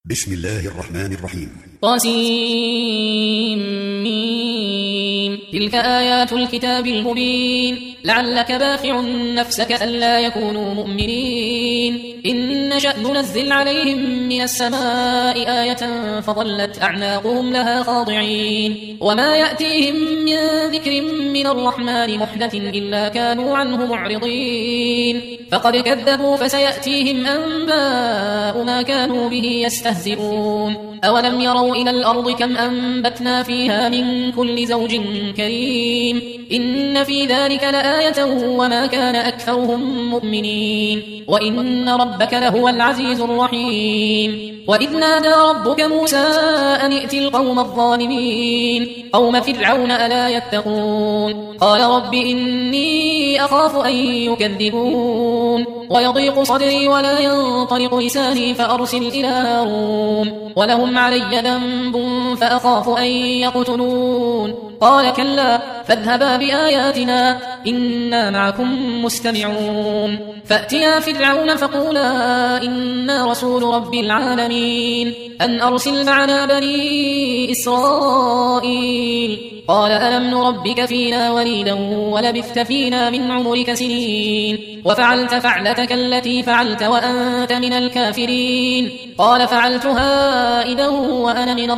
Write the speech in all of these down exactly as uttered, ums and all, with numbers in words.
بسم الله الرحمن الرحيم. طاسيم ميم. تلك آيات الكتاب المبين. لعلك باخع نفسك ألا يكونوا مؤمنين. إن نشأ ننزل عليهم من السماء آية فظلت أعناقهم لها خاضعين. وما يأتيهم من ذكر من الرحمن محدث إلا كانوا عنه معرضين. فقد كذبوا فسيأتيهم أنباء ما كانوا به يستهزئون. أولم يروا إلى الأرض كم أنبتنا فيها من كل زوج كريم. إن في ذلك لآية وما كان أكثرهم مؤمنين. وإن ربك لهو العزيز الرحيم. وإذ نادى ربك موسى أن ائت القوم الظالمين قوم فرعون ألا يتقون. قال رب إني أخاف أن يكذبون ويضيق صدري ولا ينطلق لساني فأرسل إلى هارون ولهم علي ذنب فأخاف أن يقتلون. قال كلا فاذهبا بآياتنا إنا معكم مستمعون. فأتيا فرعون فقولا إنا رسول رب العالمين أن أرسل معنا بني إسرائيل. قال ألم نربك فينا وليدا ولبثت فينا من عمرك سنين وفعلت فعلتك التي فعلت وأنت من الكافرين. قال فعلتها إذا وأنا من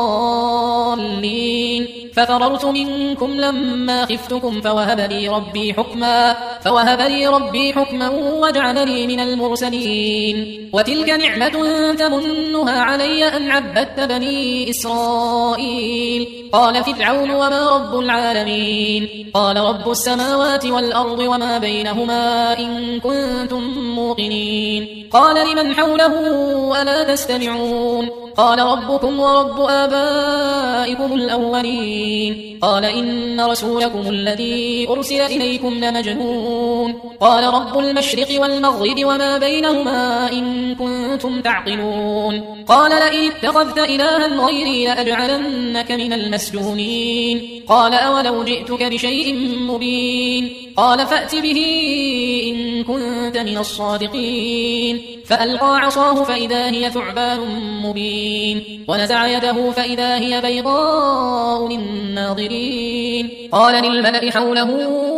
الضالين. ففررت منكم لما خفتكم فوهب لي ربي حكما فوهب لي ربي حكما وجعلني من المرسلين. وتلك نعمة تمنها علي أن عبدت بني إسرائيل. قال فرعون وما رب العالمين. قال رب السماوات والأرض وما بينهما إن كنتم موقنين. قال لمن حوله ألا تستمعون. قال ربكم ورب آبائكم الأولين. قال إن رسولكم الذي أرسل إليكم لمجنون. قال رب المشرق والمغرب وما بينهما إن كنتم تعقلون. قال لئن اتخذت إلها غيري لأجعلنك من المسجونين. قال أولو جئتك بشيء مبين. قال فأت به إن كنت من الصادقين. فألقى عصاه فإذا هي ثعبان مبين. ونزع يده فإذا هي بيضاء للناظرين. قال للملأ حوله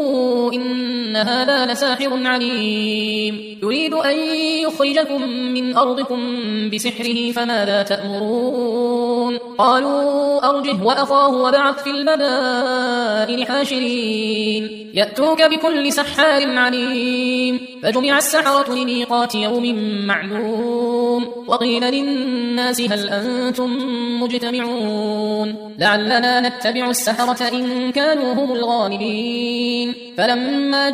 إن هذا لساحر عليم يريد أن يخرجكم من أرضكم بسحره فماذا تأمرون. قالوا أرجه وأخاه وابعث في المدائن حاشرين يأتوك بكل سحار عليم. فجمع السحرة لميقات يوم معلوم. وقيل للناس هل أنتم مجتمعون لعلنا نتبع السحرة إن كانوا هم الغالبين. فلما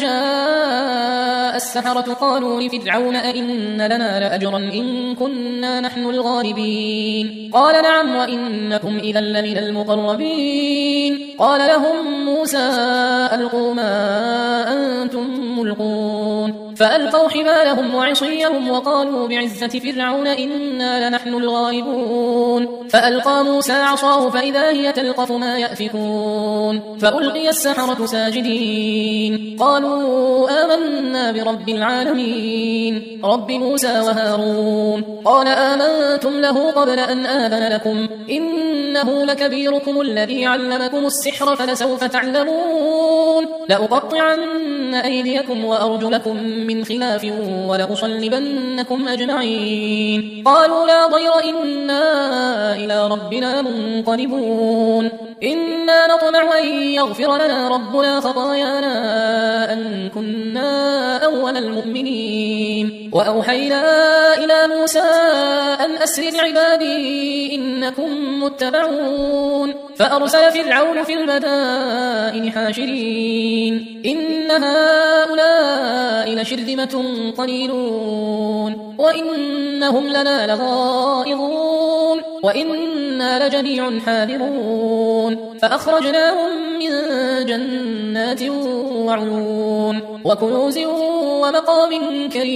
جاء السحرة قالوا لفرعون أئن لنا لأجرا إن كنا نحن الغالبين. قال نعم وإنكم إذا لمن المقربين. قال لهم موسى ألقوا ما أنتم ملقون. فألقوا حبالهم وعصيهم وقالوا بعزة فرعون إنا لنحن الغالبون. فألقى موسى عصاه فإذا هي تلقف ما يأفكون. فألقي السحرة ساجدين قالوا آمنا برب العالمين رب موسى وهارون. قال آمنتم له قبل أن آذن لكم إنه لكبيركم الذي علمكم السحر فلسوف تعلمون. لأقطعن أيديكم وأرجلكم من خلاف ولأصلبنكم أجمعين. قالوا لا ضير إنا إلى ربنا منقلبون. إنا نطمع أن يغفر لنا ربنا خطايانا أن كنا أول المؤمنين. وأوحينا إلى موسى أن أسر بعبادي إنكم متبعون. فأرسل فرعون في المدائن حاشرين إن هؤلاء لشرذمة قليلون وإنهم لنا لغائظون وإنا لجميع حاذرون. فأخرجناهم من جنات وعيون وكنوز ومقام كريم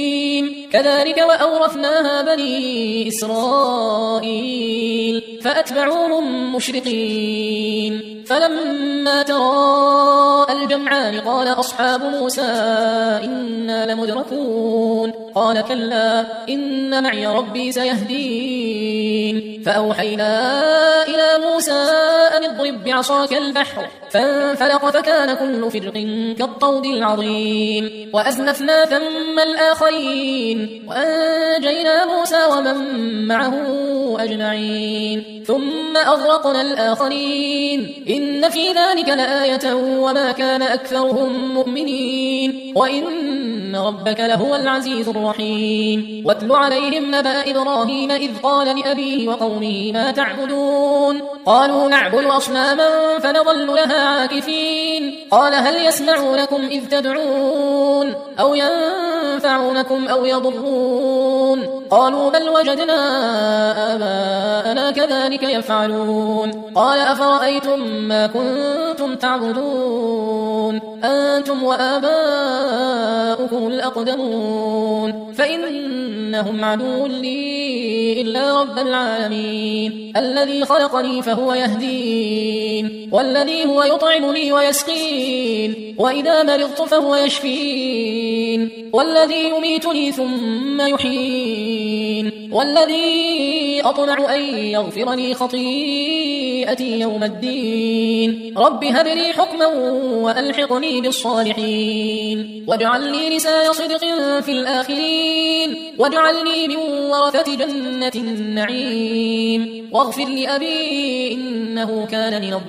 الرجيم كذلك وأورثناها بني إسرائيل فأتبعوهم مشرقين فلما تراءى الجمعان قال أصحاب موسى إنا لمدركون قال كلا إن معي ربي سيهدين فأوحينا إلى موسى أن اضرب بعصاك البحر فانفلق فكان كل فرق كالطود العظيم وأزلفنا ثم الآخرين وأنجينا موسى ومن معه أجمعين ثم أغرقنا الآخرين إن في ذلك لآية وما كان أكثرهم مؤمنين وإن ربك لهو العزيز الرحيم واتل عليهم نبأ إبراهيم إذ قال لأبيه وقومه ما تعبدون قالوا نعبد أصناما فنظل لها عاكفين قال هل يسمعونكم إذ تدعون أو ينفعونكم أو يضرون قالوا بل وجدنا آباءنا كذلك يفعلون قال أفرأيتم ما كنتم تعبدون أنتم وآباؤكم الأقدمون فإنهم عدو لي إلا رب العالمين الذي خلقني فهو يهدين والذي هو يطعمني ويسقين وإذا مرضت فهو يشفين والذي يميتني ثم يحيين والذي أطمع أن يغفر لي خطيئتي يوم الدين رب هب لي حكما وألحقني بالصالحين واجعل لي لسان صدق في الآخرين واجعلني من ورثة جنة النعيم واغفر لأبي إنه كان من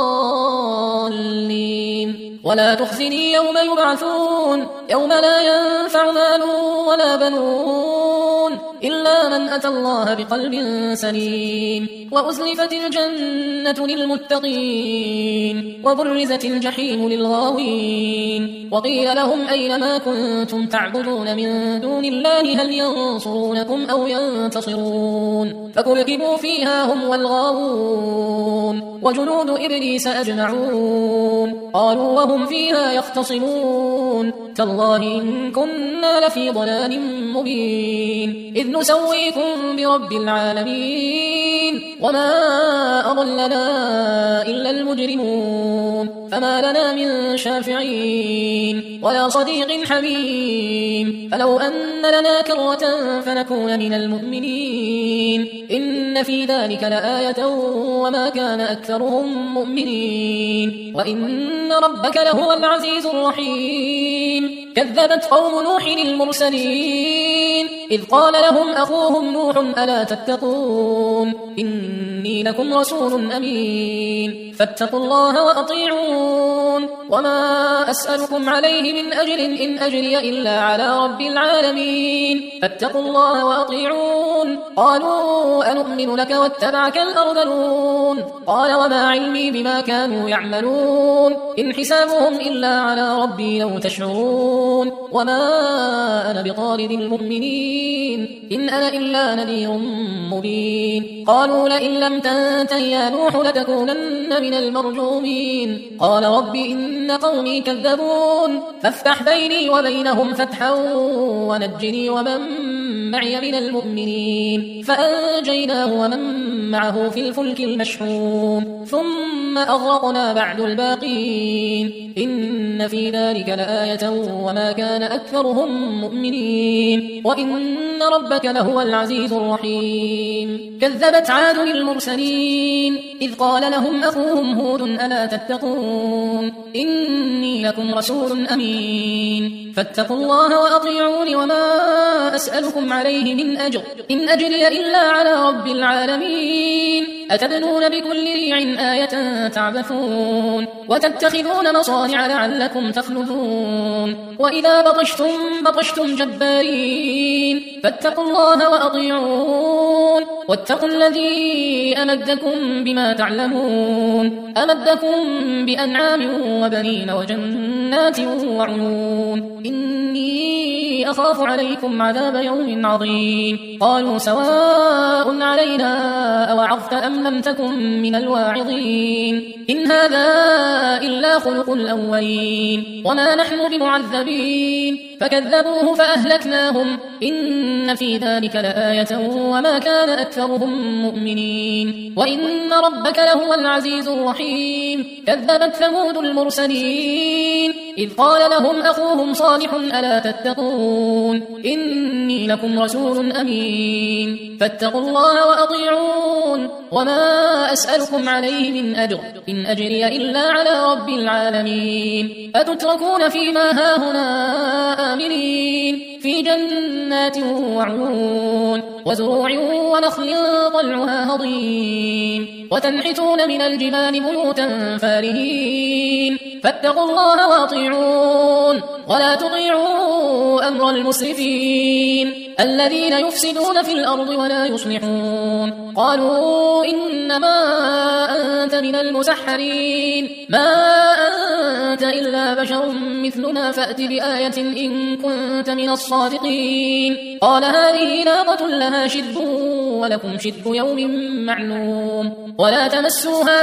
الضالين ولا تخزني يوم يبعثون يوم لا ينفع مال ولا بنون إلا من أتى الله بقلب سليم وأزلفت الجنة للمتقين وبرزت الجحيم للغاوين وقيل لهم أين ما كنتم تعبدون من دون الله هل ينصرونكم أو ينتصرون فكبكبوا فيها هم والغاوون وجنود إبليس أجمعون قالوا وهم فيها يختصمون تالله إن كنا لفي ضلال مبين إذ نسويكم برب العالمين وما أضلنا إلا المجرمون فما لنا من شافعين ولا صديق حميم فلو أن لنا كرة فنكون من المؤمنين إن في ذلك لآية وما كان أكثرهم مؤمنين وإن ربك لهو العزيز الرحيم كذبت قوم نوح المرسلين إذ قال لهم أخوهم نوح ألا تتقون إني لكم رسول أمين فاتقوا الله وأطيعون وما أسألكم عليه من أجر إن أجري إلا على رب العالمين فاتقوا الله وأطيعون قالوا أنؤمن لك واتبعك الأرذلون قال وما علمي بما كانوا يعملون إن حسابهم إلا على ربي لو تشعرون وما أنا بطارد المؤمنين إن أنا إلا نذير مبين قالوا لئن لم تنته يا نوح لتكونن من المرجومين قال رب إن قومي كذبون فافتح بيني وبينهم فتحا ونجني ومن معي من المؤمنين فأنجيناه ومن معه في الفلك المشحون ثم أغرقنا بعد الباقين إن في ذلك لآية وما كان أكثرهم مؤمنين وإن ربك لهو العزيز الرحيم كذبت عاد المرسلين إذ قال لهم أخوهم هود ألا تتقون إني لكم رسول أمين فاتقوا الله وأطيعون وما أسألكم عليه من أجر إن أجري إلا على رب العالمين أتبنون بكل ريع آية تعبثون وتتخذون مصانع لعلكم تخلدون وإذا بطشتم بطشتم جبارين فاتقوا الله وأطيعون واتقوا الذي أمدكم بما تعلمون أمدكم بأنعام وبنين وجنات وعيون إني إني أخاف عليكم عذاب يوم عظيم قالوا سواء علينا أوعظت أم لم تكن من الواعظين إن هذا إلا خلق الأولين وما نحن بمعذبين فكذبوه فأهلكناهم إن في ذلك لآية وما كان أكثرهم مؤمنين وإن ربك لهو العزيز الرحيم كذبت ثمود المرسلين إذ قال لهم أخوهم صالح ألا تتقون إني لكم رسول أمين فاتقوا الله وأطيعون وما أسألكم عليه من أجر إن أجري إلا على رب العالمين أتتركون فيما هاهنا آمنين في جنات وعيون وزروع ونخل طلعها هضيم وتنحتون من الجبال بيوتا فارهين فاتقوا الله واطيعون ولا تطيعوا أمر المسرفين الذين يفسدون في الأرض ولا يصلحون قالوا إنما أنت من المسحرين ما أنت إلا بشر مثلنا فأت بآية إن كنت من الصادقين قال هذه ناقة لها شرب ولكم شرب يوم معلوم ولا تمسوها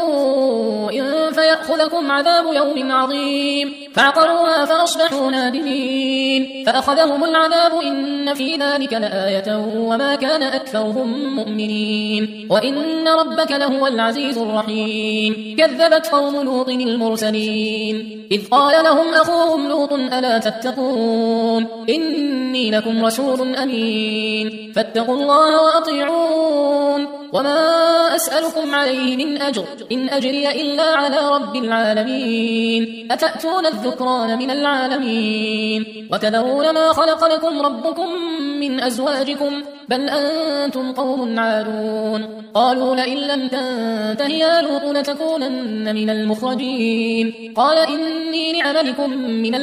بسوء فيأخذكم عذاب يوم عظيم فعقروها فأصبحوا نادمين فأخذهم العذاب إن في ذلك لآية وما كان أكثرهم مؤمنين وإن ربك لهو العزيز الرحيم كذبت قوم لوط المرسلين إذ قال لهم أخوهم لوط ألا تتقون إني لكم رسول أمين فاتقوا الله وأطيعون وما أسألكم عليه من أجر إن أجري إلا على رب العالمين أتأتون الذكران من العالمين وتذرون ما خلق لكم ربكم من أزواجكم بل أنتم قوم عادون قالوا لئن لم تنته يا لوط لتكونن من المخرجين قال إني لعملكم من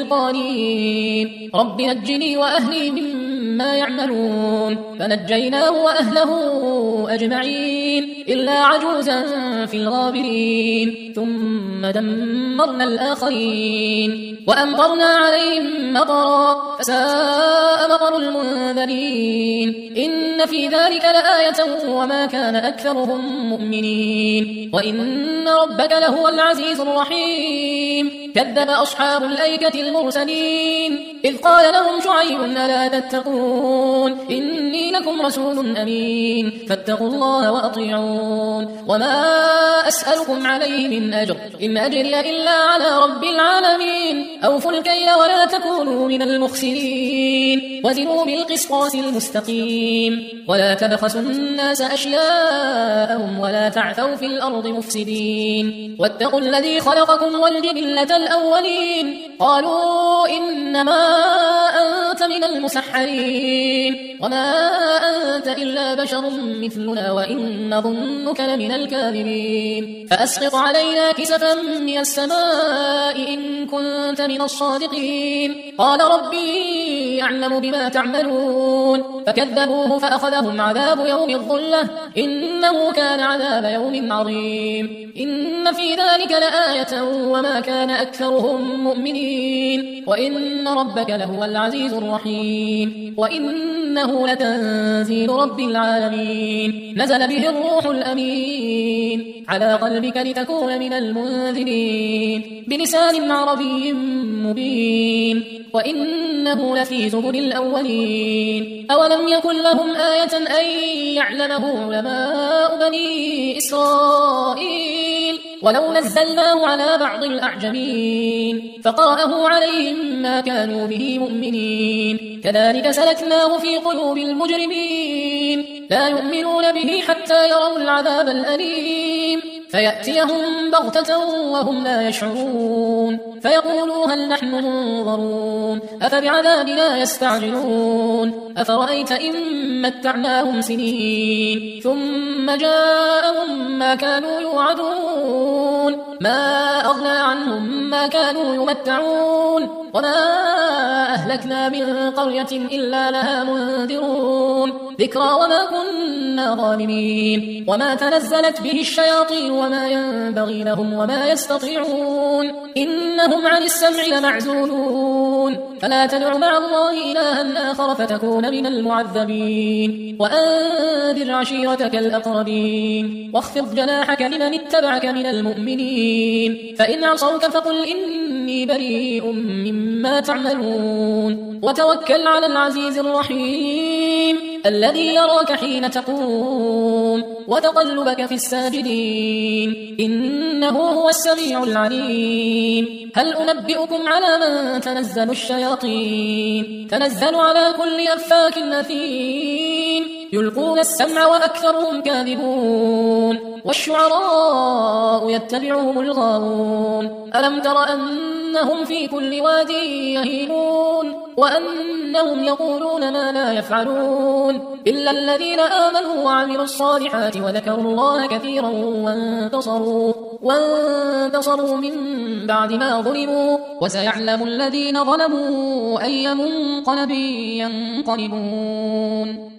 القالين رب نجني وأهلي مما يعملون فنجيناه وأهله أجمعين إلا عجوزا في الغابرين ثم دمرنا الآخرين وأمطرنا عليهم مطرا فساء مطر المنذرين إن في ذلك لآية وما كان أكثرهم مؤمنين وإن ربك لهو العزيز الرحيم كذب أصحاب الأيكة المرسلين إذ قال لهم شعيب ألا تتقون إني لكم رسول أمين فاتقوا الله وأطيعون وما أسألكم عليه من أجر إن أجري إلا على رب العالمين أوفوا الكيل ولا تكونوا من المخسرين وزنوا بالقسطاس المستقيم ولا تبخسوا الناس أشياءهم ولا تعثوا في الأرض مفسدين واتقوا الذي خلقكم والجبلة الأولين قالوا إنما أنت من المسحرين وما أنت إلا بشر مثلنا وإن نظنك لمن الكاذبين فأسقط علينا كسفا من السماء إن كنت من الصادقين قال ربي أعلم بما تعملون فكذبوه فأخذهم عذاب يوم الظلة إنه كان عذاب يوم عظيم إن في ذلك لآية وما كان أكثرهم مؤمنين وإن ربك لهو العزيز الرحيم وإنه لتنزيل رب العالمين نزل به الروح الأمين على قلبك لتكون من المنذرين بلسان عربي مبين وإنه لفي زبر الأولين أولم يكن لهم آية أن يعلمه علماء بني إسرائيل ولو نزلناه على بعض الأعجمين فقرأه عليهم ما كانوا به مؤمنين كذلك سلكناه في قلوب المجرمين لا يؤمنون به حتى يروا العذاب الأليم فيأتيهم بغتة وهم لا يشعرون فيقولوا هل نحن منظرون أفبعذابنا يستعجلون أفرأيت إن متعناهم سنين ثم جاءهم ما كانوا يوعدون ما أغنى عنهم ما كانوا يمتعون وما أهلكنا من قرية إلا لها منذرون ذكرى وما كنا ظالمين وما تنزلت به الشياطين وما ينبغي لهم وما يستطيعون إنهم عن السمع لمعزولون فلا تدع مع الله إلها آخر فتكون من المعذبين وأنذر عشيرتك الأقربين واخفض جناحك لمن اتبعك من المؤمنين فإن عصوك فقل إني بريء مما تعملون وتوكل على العزيز الرحيم الذي يراك حين تقوم وتقلبك في الساجدين إنه هو السميع العليم هل أنبئكم على من تنزل الشياطين تنزل على كل أفاك أثيم يلقون السمع وأكثرهم كاذبون والشعراء يتبعهم الغاوون ألم تر أنهم في كل واد يهيمون وأنهم يقولون ما لا يفعلون إلا الذين آمنوا وعملوا الصالحات وذكروا الله كثيرا وانتصروا, وانتصروا من بعد ما ظلموا وسيعلم الذين ظلموا أي منقلب ينقلبون.